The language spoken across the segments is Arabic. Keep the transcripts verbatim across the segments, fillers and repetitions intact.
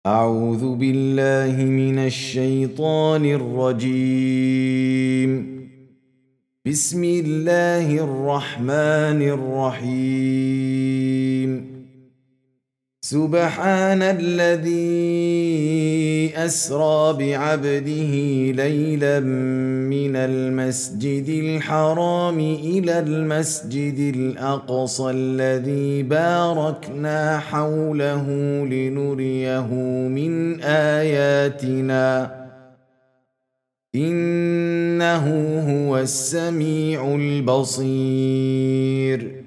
أعوذ بالله من الشيطان الرجيم. بسم الله الرحمن الرحيم. سبحان الذي أسرى بعبده ليلا من المسجد الحرام إلى المسجد الأقصى الذي باركنا حوله لنريه من آياتنا إنه هو السميع البصير.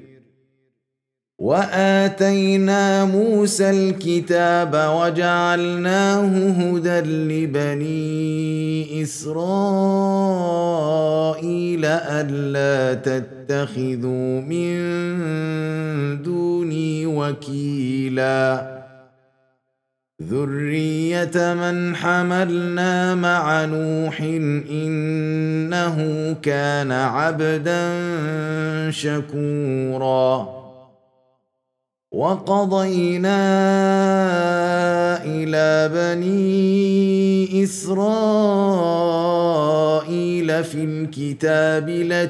وآتينا موسى الكتاب وجعلناه هدى لبني إسرائيل ألا تتخذوا من دوني وكيلا ذرية من حملنا مع نوح إنه كان عبدا شكورا. وقضينا إلى بني إسرائيل في الكتاب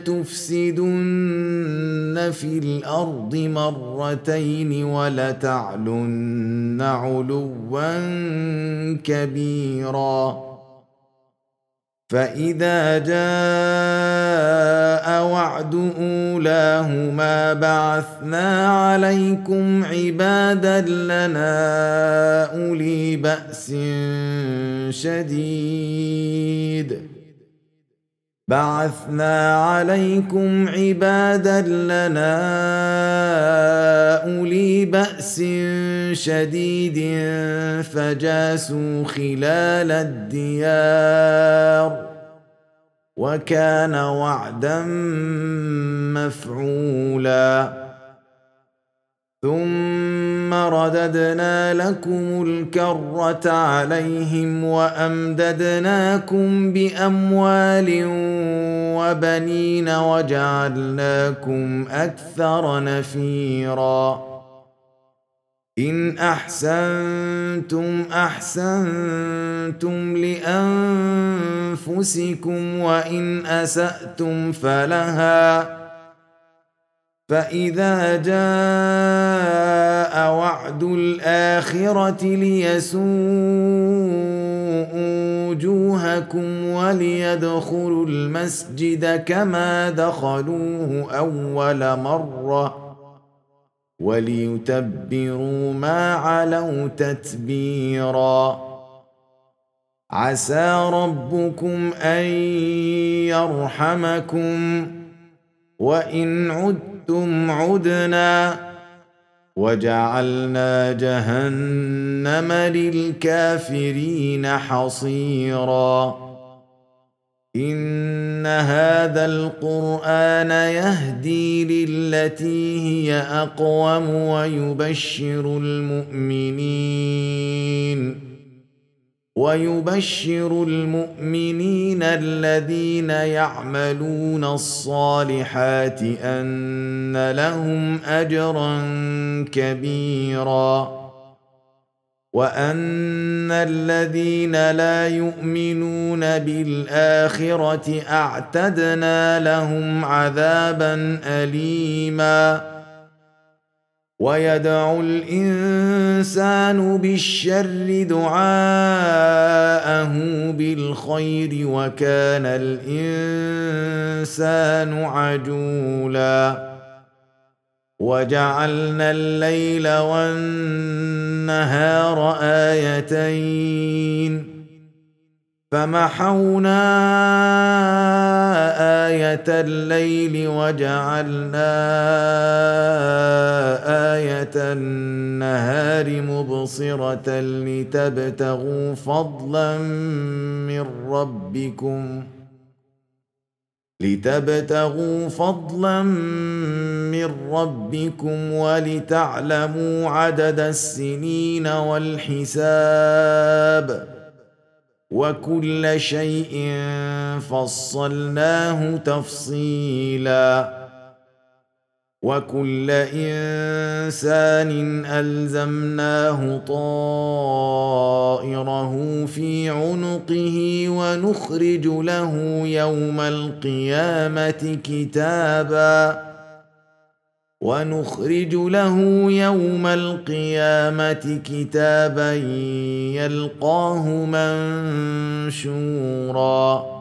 لتفسدن في الأرض مرتين ولتعلن علوا كبيرا. فإذا جاء وعد أولاهما بعثنا عليكم عبادا لنا أولي بأس شديد بعثنا عليكم عبادا لنا أولي بأس شديد فجاسوا خلال الديار وكان وعدا مفعولا. ثم رددنا لكم الكرة عليهم وأمددناكم بأموال وبنين وجعلناكم أكثر نفيرا. إن أحسنتم أحسنتم لأنفسكم وإن أسأتم فلها. فإذا جاء وعد الآخرة ليسوءوا وجوهكم وليدخلوا المسجد كما دخلوه أول مرة وليتبروا ما علوا تتبيرا. عسى ربكم أن يرحمكم وإن عدتم عدنا وجعلنا جهنم للكافرين حصيرا. إن هذا القرآن يهدي للتي هي أقوم ويبشر المؤمنين ويبشر المؤمنين الذين يعملون الصالحات أن لهم أجرا كبيرا وأن الذين لا يؤمنون بالآخرة أعتدنا لهم عذابا أليما. ويدعو الإنسان بالشر دعاءه بالخير وكان الإنسان عجولا. وجعلنا الليل والنهار آيتين فمحونا آية الليل وجعلنا آية النهار مبصرة لتبتغوا فضلا من ربكم لتبتغوا فضلا من ربكم ولتعلموا عدد السنين والحساب وكل شيء فصلناه تفصيلا. وكل إنسان ألزمناه طائره في عنقه ونخرج له يوم القيامة كتابا ونخرج له يوم القيامة كتابا يلقاه منشورا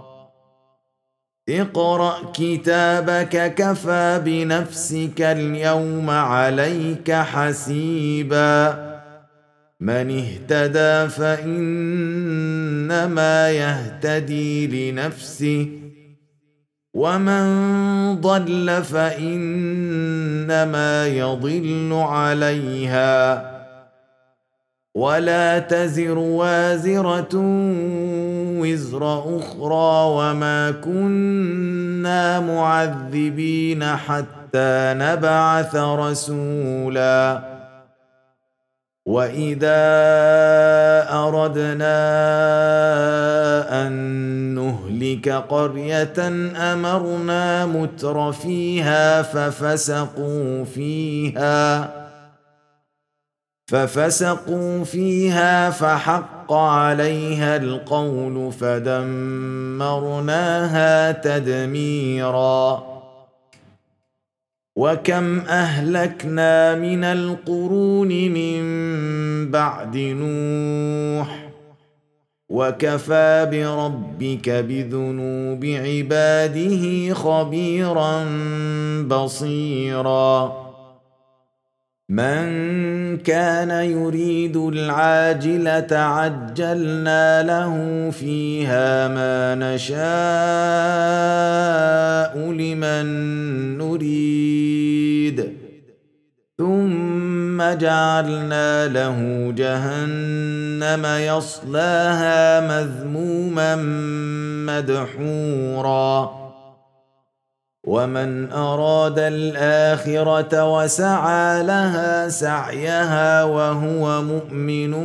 اقرأ كتابك كفى بنفسك اليوم عليك حسيبا من اهتدى فإنما يهتدي لنفسه ومن ضل فإنما يضل عليها ولا تزر وازرة وزر أخرى وما كنا معذبين حتى نبعث رسولا وإذا أردنا أن نهلك قرية أمرنا متر فيها ففسقوا فيها ففسقوا فيها فحق عليها القول فدمرناها تدميرا وكم أهلكنا من القرون من بعد نوح وكفى بربك بذنوب عباده خبيرا بصيرا من كان يريد العاجلة عجلنا له فيها ما نشاء لمن نريد ثم جعلنا له جهنم يصلاها مذموما مدحورا ومن أراد الآخرة وسعى لها سعيها وهو مؤمن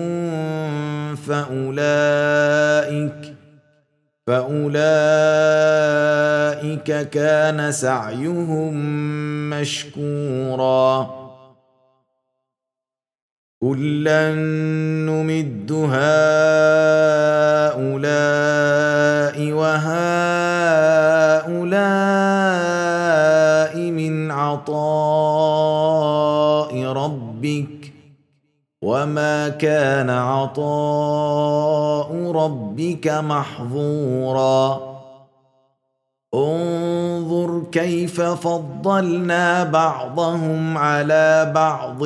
فأولئك فأولئك كان سعيهم مشكورا كلا نمد هؤلاء وهؤلاء من عطاء ربك وما كان عطاء ربك محظورا انظر كيف فضلنا بعضهم على بعض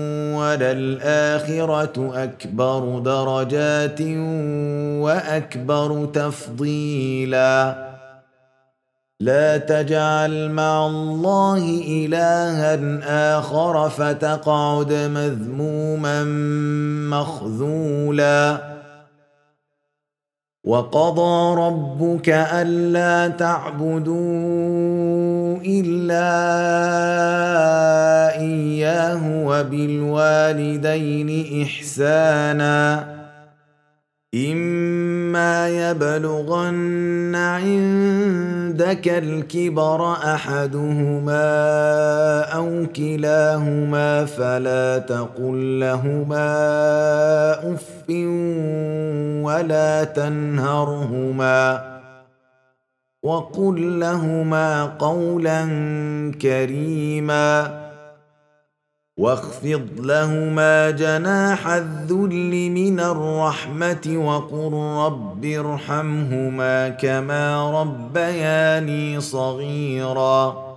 وللآخرة أكبر درجات وأكبر تفضيلا لا تجعل مع الله إلها آخر فتقعد مذموما مخذولا وقضى ربك ألا تعبدوا إلا إياه وبالوالدين إحسانا إما يبلغن عندك الكبر أحدهما أو كلاهما فلا تقل لهما أف ولا تنهرهما وقل لهما قولا كريما واخفض لهما جناح الذل من الرحمة وقل رب ارحمهما كما ربياني صغيرا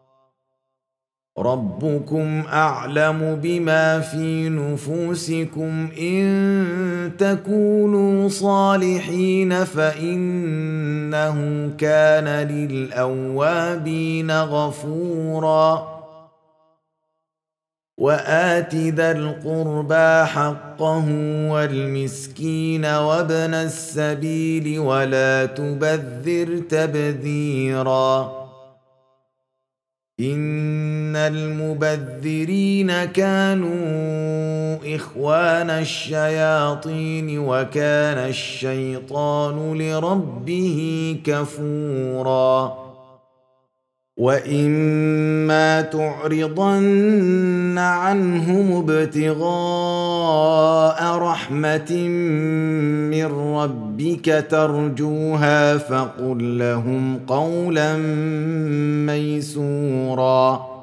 ربكم أعلم بما في نفوسكم إن تكونوا صالحين فإنه كان للأوابين غفورا وآت ذا القربى حقه والمسكين وابن السبيل ولا تبذر تبذيرا إن المبذرين كانوا إخوان الشياطين وكان الشيطان لربه كفورا وإما تعرضن عنهم ابتغاء رحمة من ربك ترجوها فقل لهم قولا ميسورا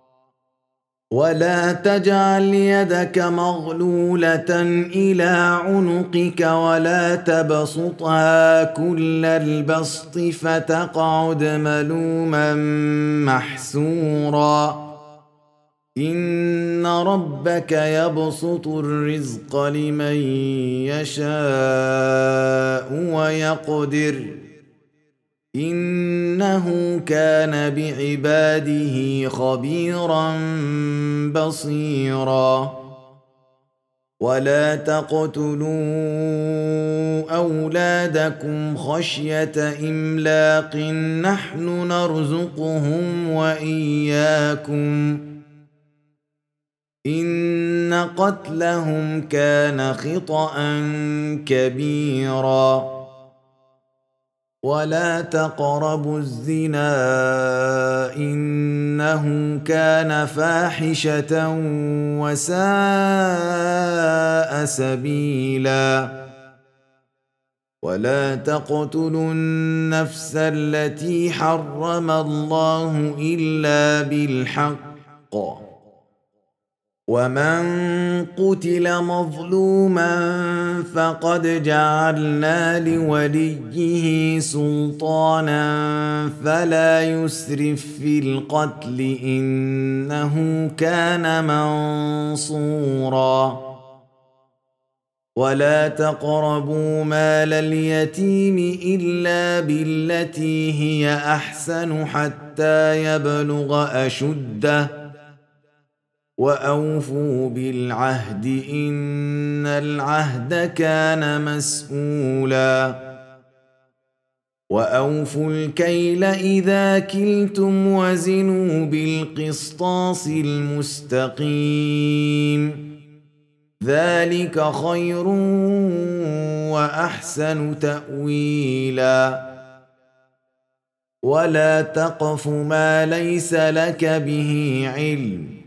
ولا تجعل يدك مغلولة إلى عنقك ولا تبسطها كل البسط فتقعد ملوما محسورا إن ربك يبسط الرزق لمن يشاء ويقدر إنه كان بعباده خبيرا بصيرا ولا تقتلوا أولادكم خشية إملاق نحن نرزقهم وإياكم إن قتلهم كان خطأ كبيرا ولا تقربوا الزنا إنه كان فاحشة وساء سبيلا ولا تقتلوا النفس التي حرم الله إلا بالحق ومن قتل مظلوما فقد جعلنا لوليه سلطانا فلا يسرف في القتل إنه كان منصورا ولا تقربوا مال اليتيم إلا بالتي هي أحسن حتى يبلغ أشده وأوفوا بالعهد إن العهد كان مسؤولا وأوفوا الكيل إذا كلتم وزنوا بالقسطاس المستقيم ذلك خير وأحسن تأويلا ولا تقف ما ليس لك به علم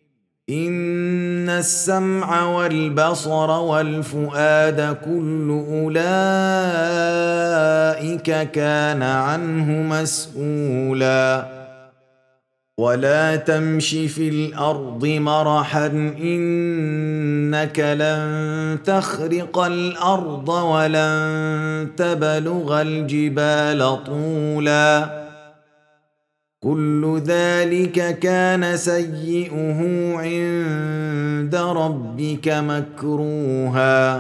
إن السمع والبصر والفؤاد كل أولئك كان عنه مسؤولا ولا تمش في الأرض مرحا إنك لن تخرق الأرض ولن تبلغ الجبال طولا كل ذلك كان سيئه عند ربك مكروها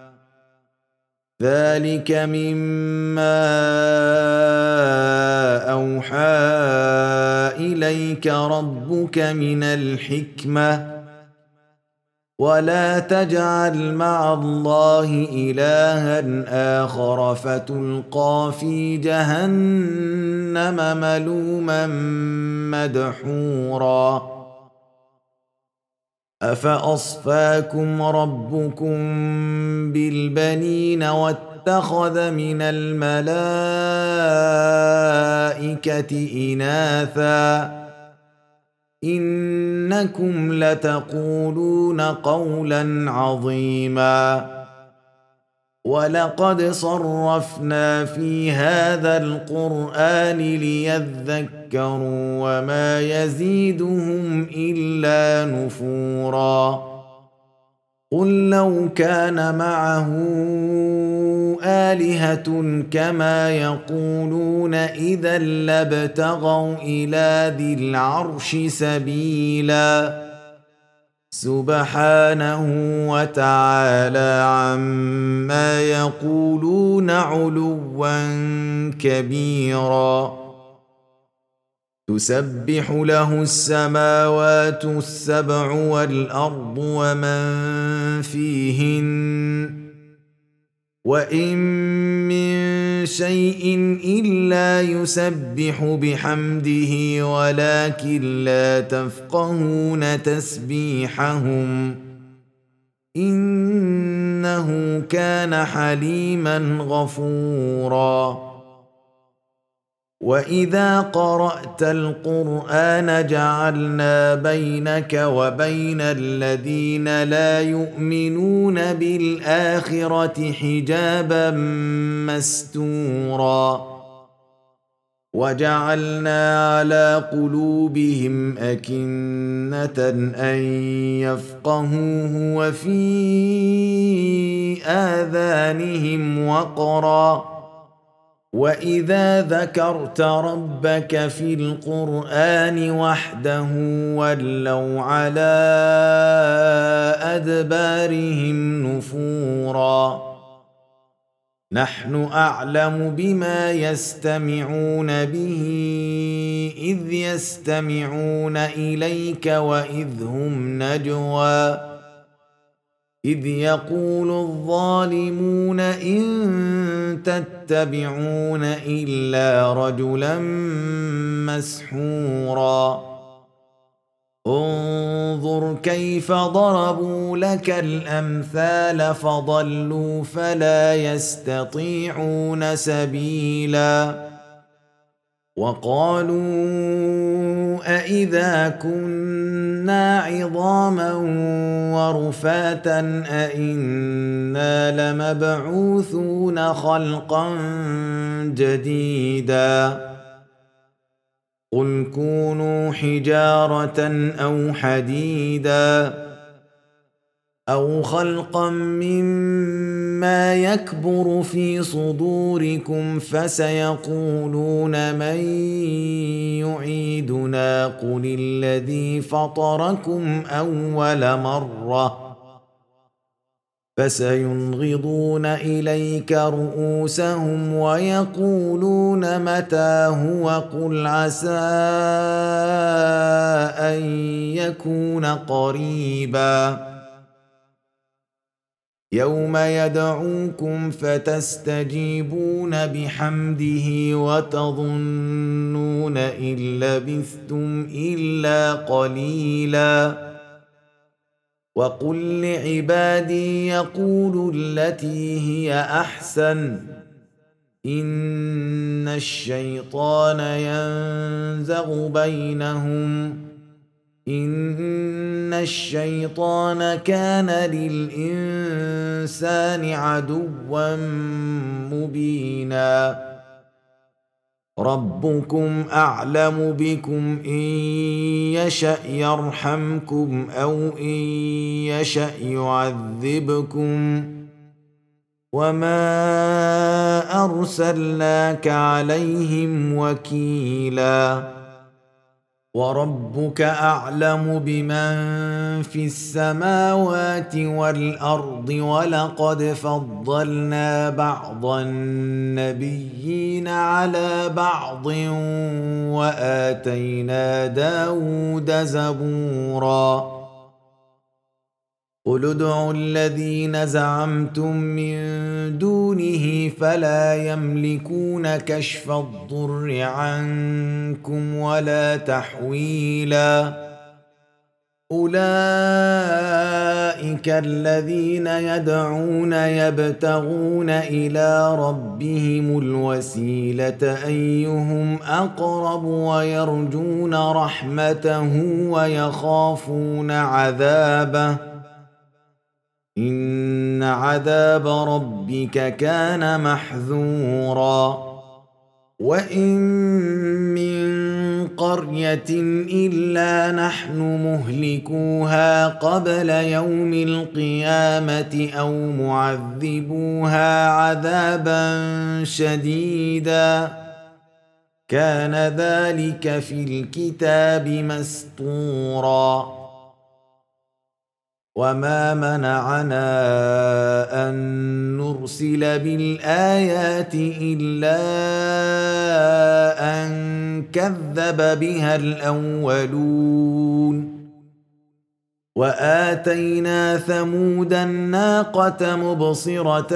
ذلك مما أوحى إليك ربك من الحكمة ولا تجعل مع الله إلها آخر فتلقى في جهنم ملوما مدحورا أفأصفاكم ربكم بالبنين واتخذ من الملائكة إناثا إنكم لتقولون قولا عظيما ولقد صرفنا في هذا القرآن ليذكروا وما يزيدهم إلا نفورا قل لو كان معه آلهة كما يقولون إذا لابتغوا إلى ذي العرش سبيلا سبحانه وتعالى عما يقولون علوا كبيرا تسبح له السماوات السبع والأرض ومن فيهن وإن من شيء إلا يسبح بحمده ولكن لا تفقهون تسبيحهم إنه كان حليما غفورا وإذا قرأت القرآن جعلنا بينك وبين الذين لا يؤمنون بالآخرة حجابا مستورا وجعلنا على قلوبهم أكنة أن يفقهوه وفي آذانهم وقرا وإذا ذكرت ربك في القرآن وحده ولوا على أدبارهم نفورا نحن أعلم بما يستمعون به إذ يستمعون إليك وإذ هم نجوى إذ يقول الظالمون إن تتبعون إلا رجلا مسحورا انظر كيف ضربوا لك الأمثال فضلوا فلا يستطيعون سبيلا وقالوا أإذا كنا عظاما ورفاتا أإنا لمبعوثون خلقا جديدا قل كونوا حجارة أو حديدا أو خلقا مما يكبر في صدوركم فسيقولون من يعيدنا قل الذي فطركم أول مرة فسينغضون إليك رؤوسهم ويقولون متى هو قل عسى أن يكون قريبا يوم يدعوكم فتستجيبون بحمده وتظنون إن لبثتم إلا قليلا وقل لعبادي يقولوا التي هي أحسن إن الشيطان ينزغ بينهم إن الشيطان كان للإنسان عدوا مبينا ربكم أعلم بكم إن يشأ يرحمكم أو إن يشأ يعذبكم وما أرسلناك عليهم وكيلا وربك أعلم بمن في السماوات والأرض ولقد فضلنا بعض النبيين على بعض وآتينا داود زبورا قل ادعوا الذين زعمتم من دونه فلا يملكون كشف الضر عنكم ولا تحويلا أولئك الذين يدعون يبتغون إلى ربهم الوسيلة أيهم أقرب ويرجون رحمته ويخافون عذابه إن عذاب ربك كان محذورا وإن من قرية إلا نحن مهلكوها قبل يوم القيامة أو معذبوها عذابا شديدا كان ذلك في الكتاب مسطورا وما منعنا أن نرسل بالآيات إلا أن كذب بها الأولون وآتينا ثمود الناقة مبصرة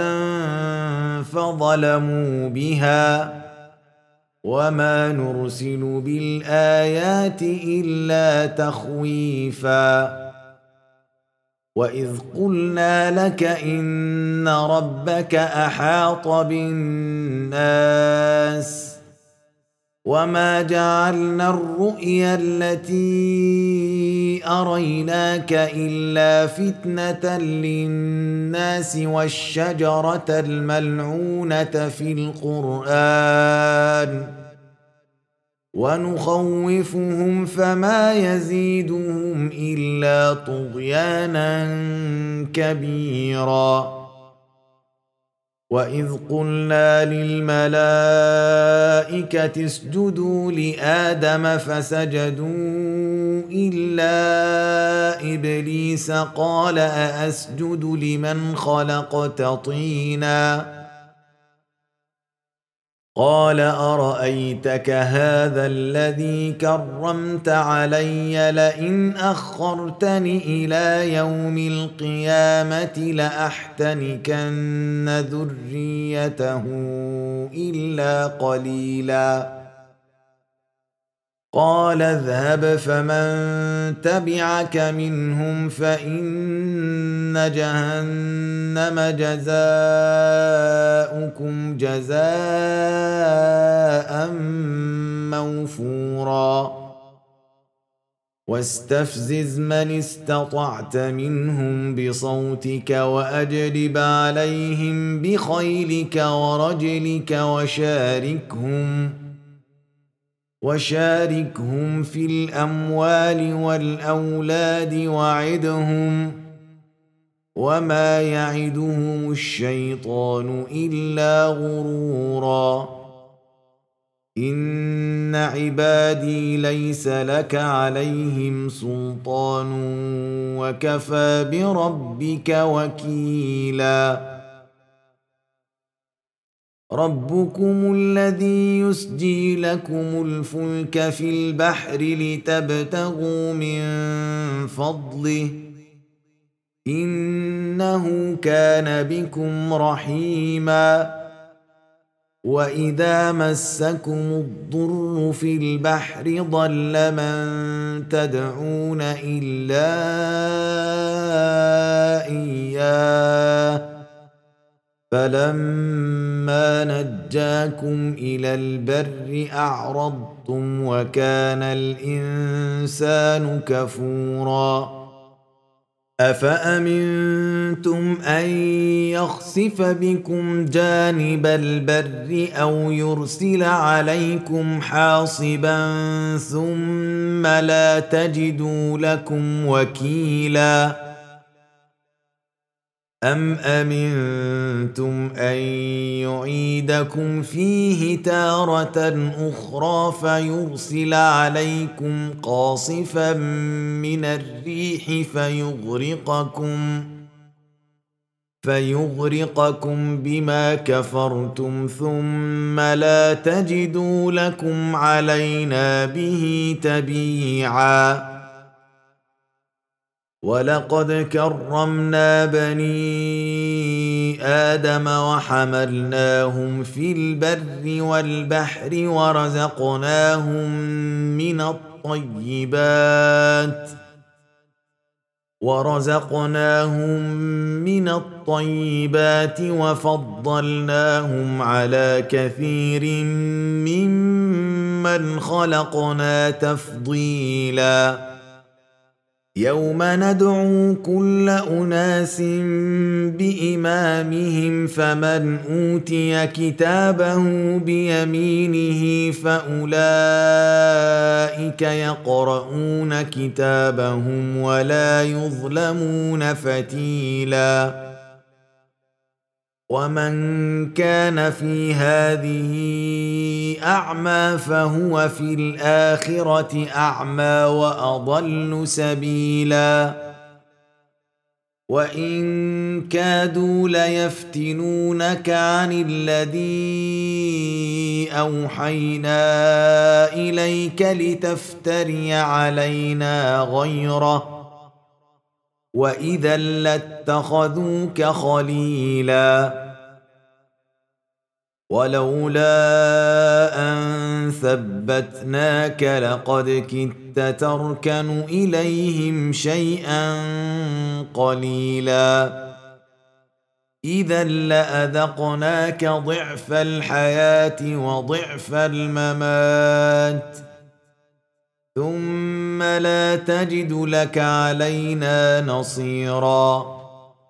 فظلموا بها وما نرسل بالآيات إلا تخويفا وإذ قلنا لك إن ربك أحاط بالناس وما جعلنا الرؤيا التي أريناك إلا فتنة للناس والشجرة الملعونة في القرآن ونخوفهم فما يزيدهم إلا طغيانا كبيرا. وإذ قلنا للملائكة اسجدوا لآدم فسجدوا إلا إبليس قال أأسجد لمن خلقت طينا قال أرأيتك هذا الذي كرمت علي لئن أخرتني إلى يوم القيامة لأحتنكن ذريته إلا قليلا. قال اذهب فمن تبعك منهم فإن جهنم جزاؤكم جزاء موفورا. واستفزز من استطعت منهم بصوتك وأجلب عليهم بخيلك ورجلك وشاركهم وشاركهم في الأموال والأولاد وعدهم وما يعدهم الشيطان إلا غرورا. إن عبادي ليس لك عليهم سلطان وكفى بربك وكيلا. ربكم الذي يسجي لكم الفلك في البحر لتبتغوا من فضله إنه كان بكم رحيما. وإذا مسكم الضر في البحر ضل من تدعون إلا إياه فلما نجاكم إلى البر أعرضتم وكان الإنسان كفورا. أفأمنتم أن يخسف بكم جانب البر أو يرسل عليكم حاصبا ثم لا تجدوا لكم وكيلا. أم أمنتم أن يعيدكم فيه تارة أخرى فيرسل عليكم قاصفا من الريح فيغرقكم فيغرقكم بما كفرتم ثم لا تجدوا لكم علينا به تبيعا. ولقد كرمنا بني آدم وحملناهم في البر والبحر ورزقناهم من الطيبات ورزقناهم من الطيبات وفضلناهم على كثير ممن خلقنا تفضيلا. يوم ندعو كل أناس بإمامهم فمن أوتي كتابه بيمينه فأولئك يقرؤون كتابهم ولا يظلمون فتيلا. ومن كان في هذه أعمى فهو في الآخرة أعمى وأضل سبيلا. وإن كادوا ليفتنونك عن الذي أوحينا إليك لتفتري علينا غيره وإذا لاتخذوك خليلا. ولولا أن ثبتناك لقد كدت تركن إليهم شيئا قليلا. إذا لأذقناك ضعف الحياة وضعف الممات ثم لا تجد لك علينا نصيرا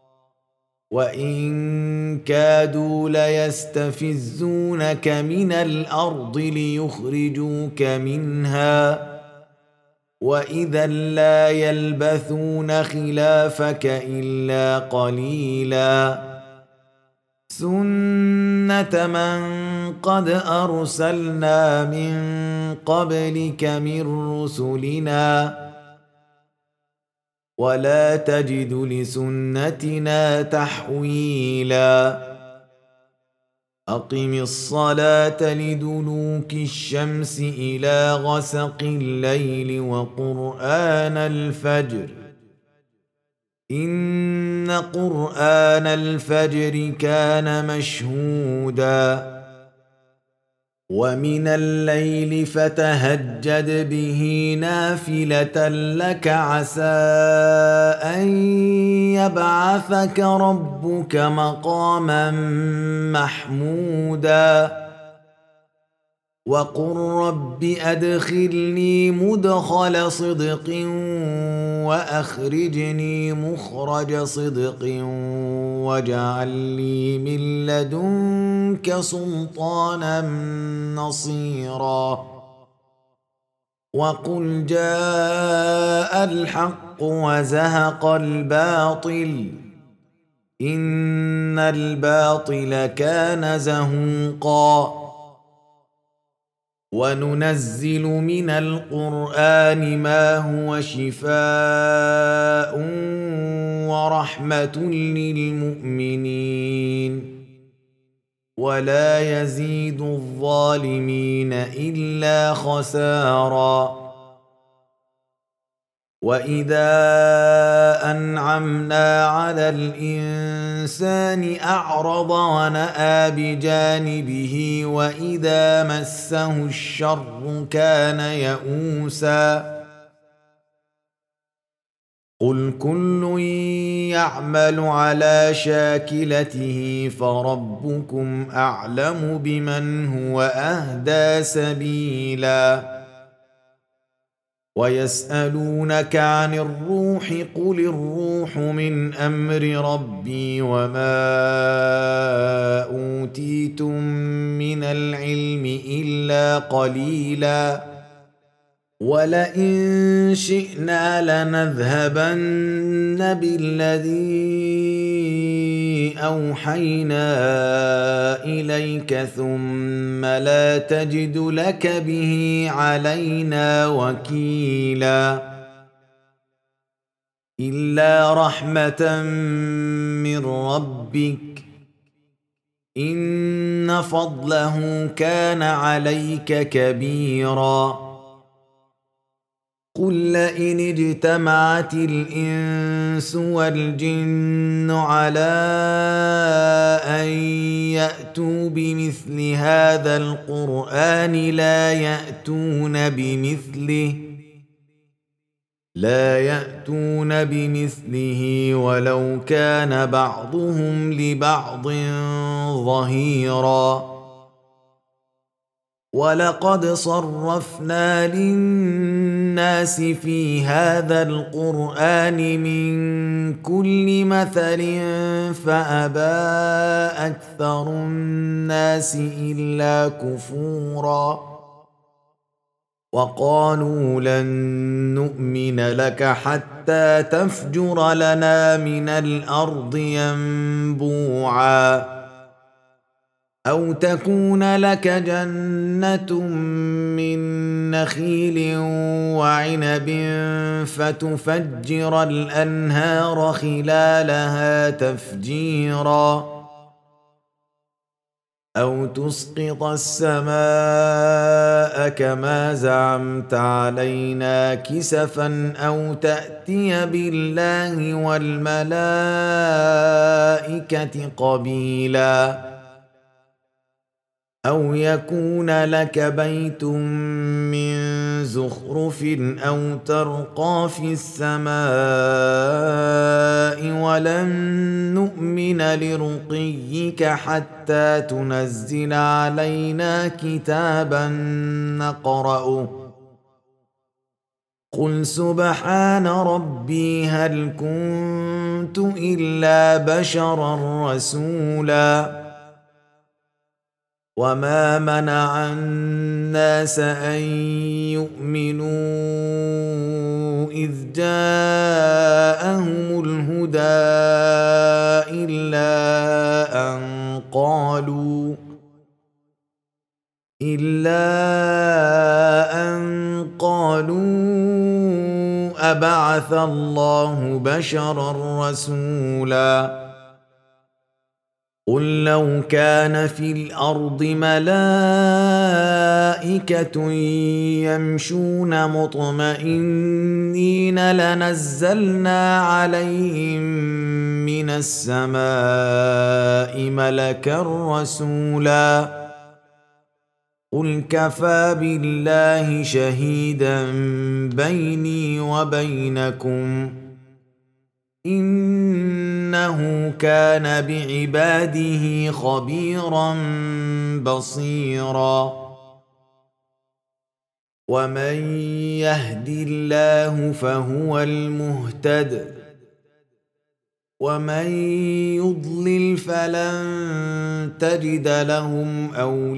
وإن كادوا ليستفزونك من الأرض ليخرجوك منها وإذا لا يلبثون خلافك إلا قليلا سنة من قد أرسلنا من قبلك من رسلنا ولا تجد لسنتنا تحويلا أقم الصلاة لدلوك الشمس إلى غسق الليل وقرآن الفجر إن قرآن الفجر كان مشهودا ومن الليل فتهجد به نافلة لك عسى أن يبعثك ربك مقاما محمودا وقل رب أدخلني مدخل صدق وأخرجني مخرج صدق واجعل لي من لدنك سلطانا نصيرا وقل جاء الحق وزهق الباطل إن الباطل كان زهوقا وننزل من القرآن ما هو شفاء ورحمة للمؤمنين ولا يزيد الظالمين إلا خسارا وإذا أنعمنا على الإنسان أعرض ونأى بجانبه وإذا مسه الشر كان يئوسا قل كل يعمل على شاكلته فربكم أعلم بمن هو أهدى سبيلا ويسألونك عن الروح قل الروح من أمر ربي وما أوتيتم من العلم إلا قليلا ولئن شئنا لنذهبن بالذي أوحينا إليك ثم لا تجد لك به علينا وكيلا إلا رحمة من ربك إن فضله كان عليك كبيرا قل لئن اجتمعت الإنس والجن على أن يأتوا بمثل هذا القرآن لا يأتون بمثله لا يأتون بمثله ولو كان بعضهم لبعض ظهيرا ولقد صرفنا للناس في هذا القرآن من كل مثل فأبى أكثر الناس إلا كفورا وقالوا لن نؤمن لك حتى تفجر لنا من الأرض ينبوعا أو تكون لك جنة من نخيل وعنب فتفجر الأنهار خلالها تفجيرا أو تسقط السماء كما زعمت علينا كسفا أو تأتي بالله والملائكة قبيلا أو يكون لك بيت من زخرف أو ترقى في السماء ولن نؤمن لرقيك حتى تنزل علينا كتابا نقرأه قل سبحان ربي هل كنت إلا بشرا رسولا وما منع الناس أن يؤمنوا إذ جاءهم الهدى إلا أن قالوا إلا أن قالوا أبعث الله بشرا رسولا قل لو كان في الأرض ملائكة يمشون مطمئنين لنزلنا عليهم من السماء ملكا رسولا قل كفى بالله شهيدا بيني وبينكم إنه كان بعباده خبيرا بصيرا ومن يهد الله فهو المهتد ومن يضلل فلن تجد لهم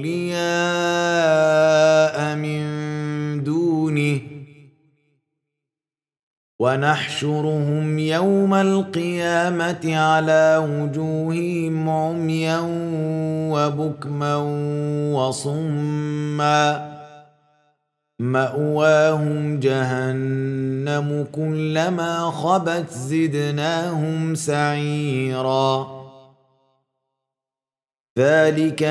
أولياء من دونه ونحشرهم يوم القيامة على وجوههم عميا وبكما وصما مأواهم جهنم كلما خبت زدناهم سعيرا ذلك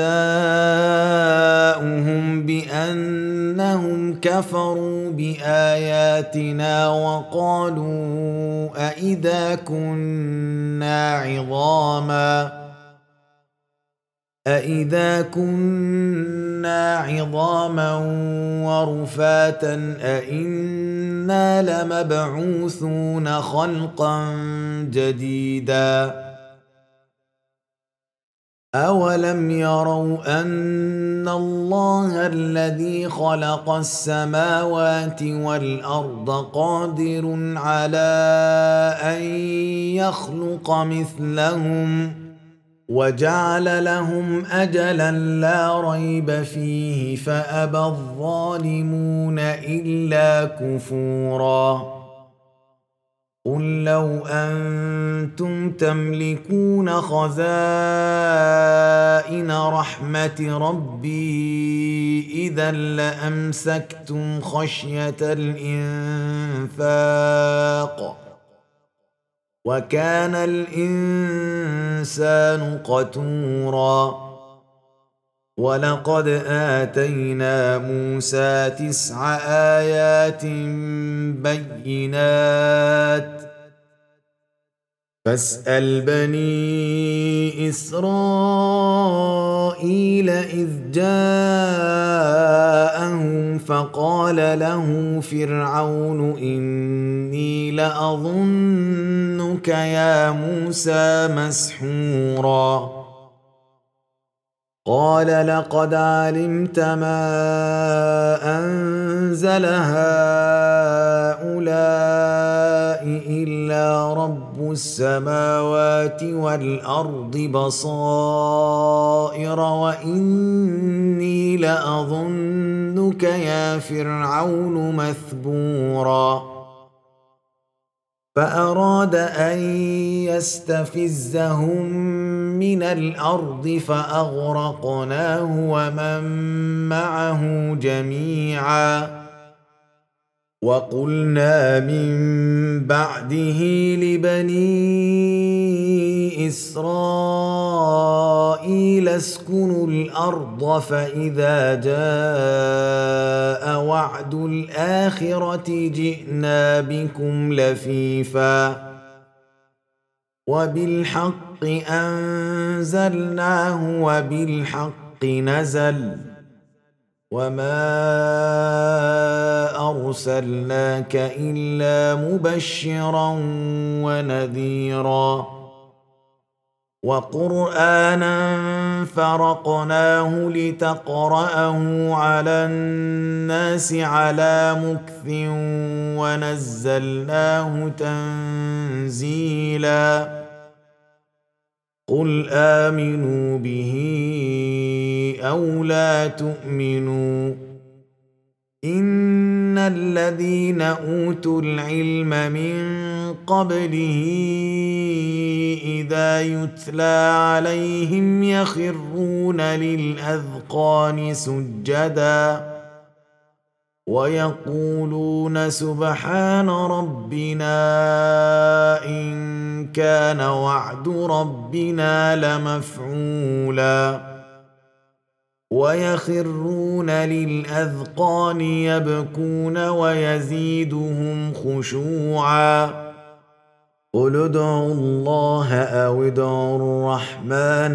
جزاؤهم بأنهم كفروا بآياتنا وقالوا أإذا كنا عظاما أإذا كنا عظاما ورفاتا أإنا لمبعوثون خلقا جديدا أولم يروا أن الله الذي خلق السماوات والأرض قادر على أن يخلق مثلهم وجعل لهم أجلا لا ريب فيه فأبى الظالمون إلا كفورا قل لو أنتم تملكون خزائن رحمة ربي إذا لأمسكتم خشية الإنفاق وكان الإنسان قتورا ولقد آتينا موسى تسع آيات بينات فاسأل بني إسرائيل إذ جاءهم فقال له فرعون إني لأظنك يا موسى مسحورا قال لقد علمت ما أنزل هؤلاء إلا رب السماوات والأرض بصائر وإني لأظنك يا فرعون مثبورا فأراد أن يستفزهم من الأرض فأغرقناه ومن معه جميعا وقلنا من بعده لبني إسرائيل اسكنوا الأرض فإذا جاء وعد الآخرة جئنا بكم لفيفا وبالحق أنزلناه وبالحق بالحق نزل وما ارسلناك الا مبشرا ونذيرا وقرانا فرقناه لتقراه على الناس على مكث ونزلناه تنزيلا قل امنوا به او لا تؤمنوا ان الذين اوتوا العلم من قبله اذا يتلى عليهم يخرون للاذقان سجدا ويقولون سبحان ربنا ان كان وعد ربنا لمفعولا ويخرون للاذقان يبكون ويزيدهم خشوعا قل ادعوا الله او ادعوا الرحمن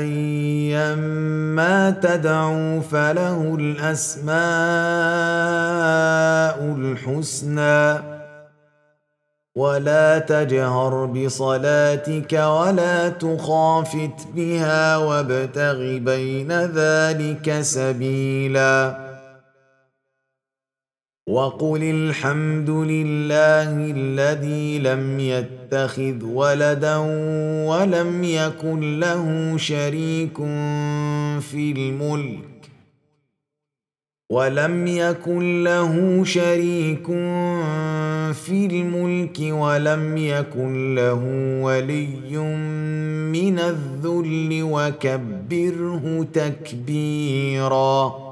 ايما تدعوا فله الاسماء الحسنى ولا تجهر بصلاتك ولا تخافت بها وابتغ بين ذلك سبيلا وقل الحمد لله الذي لم يتخذ ولدا ولم يكن له شريك في الملك ولم يكن له شريك في الملك ولم يكن له ولي من الذل وكبره تكبيرا.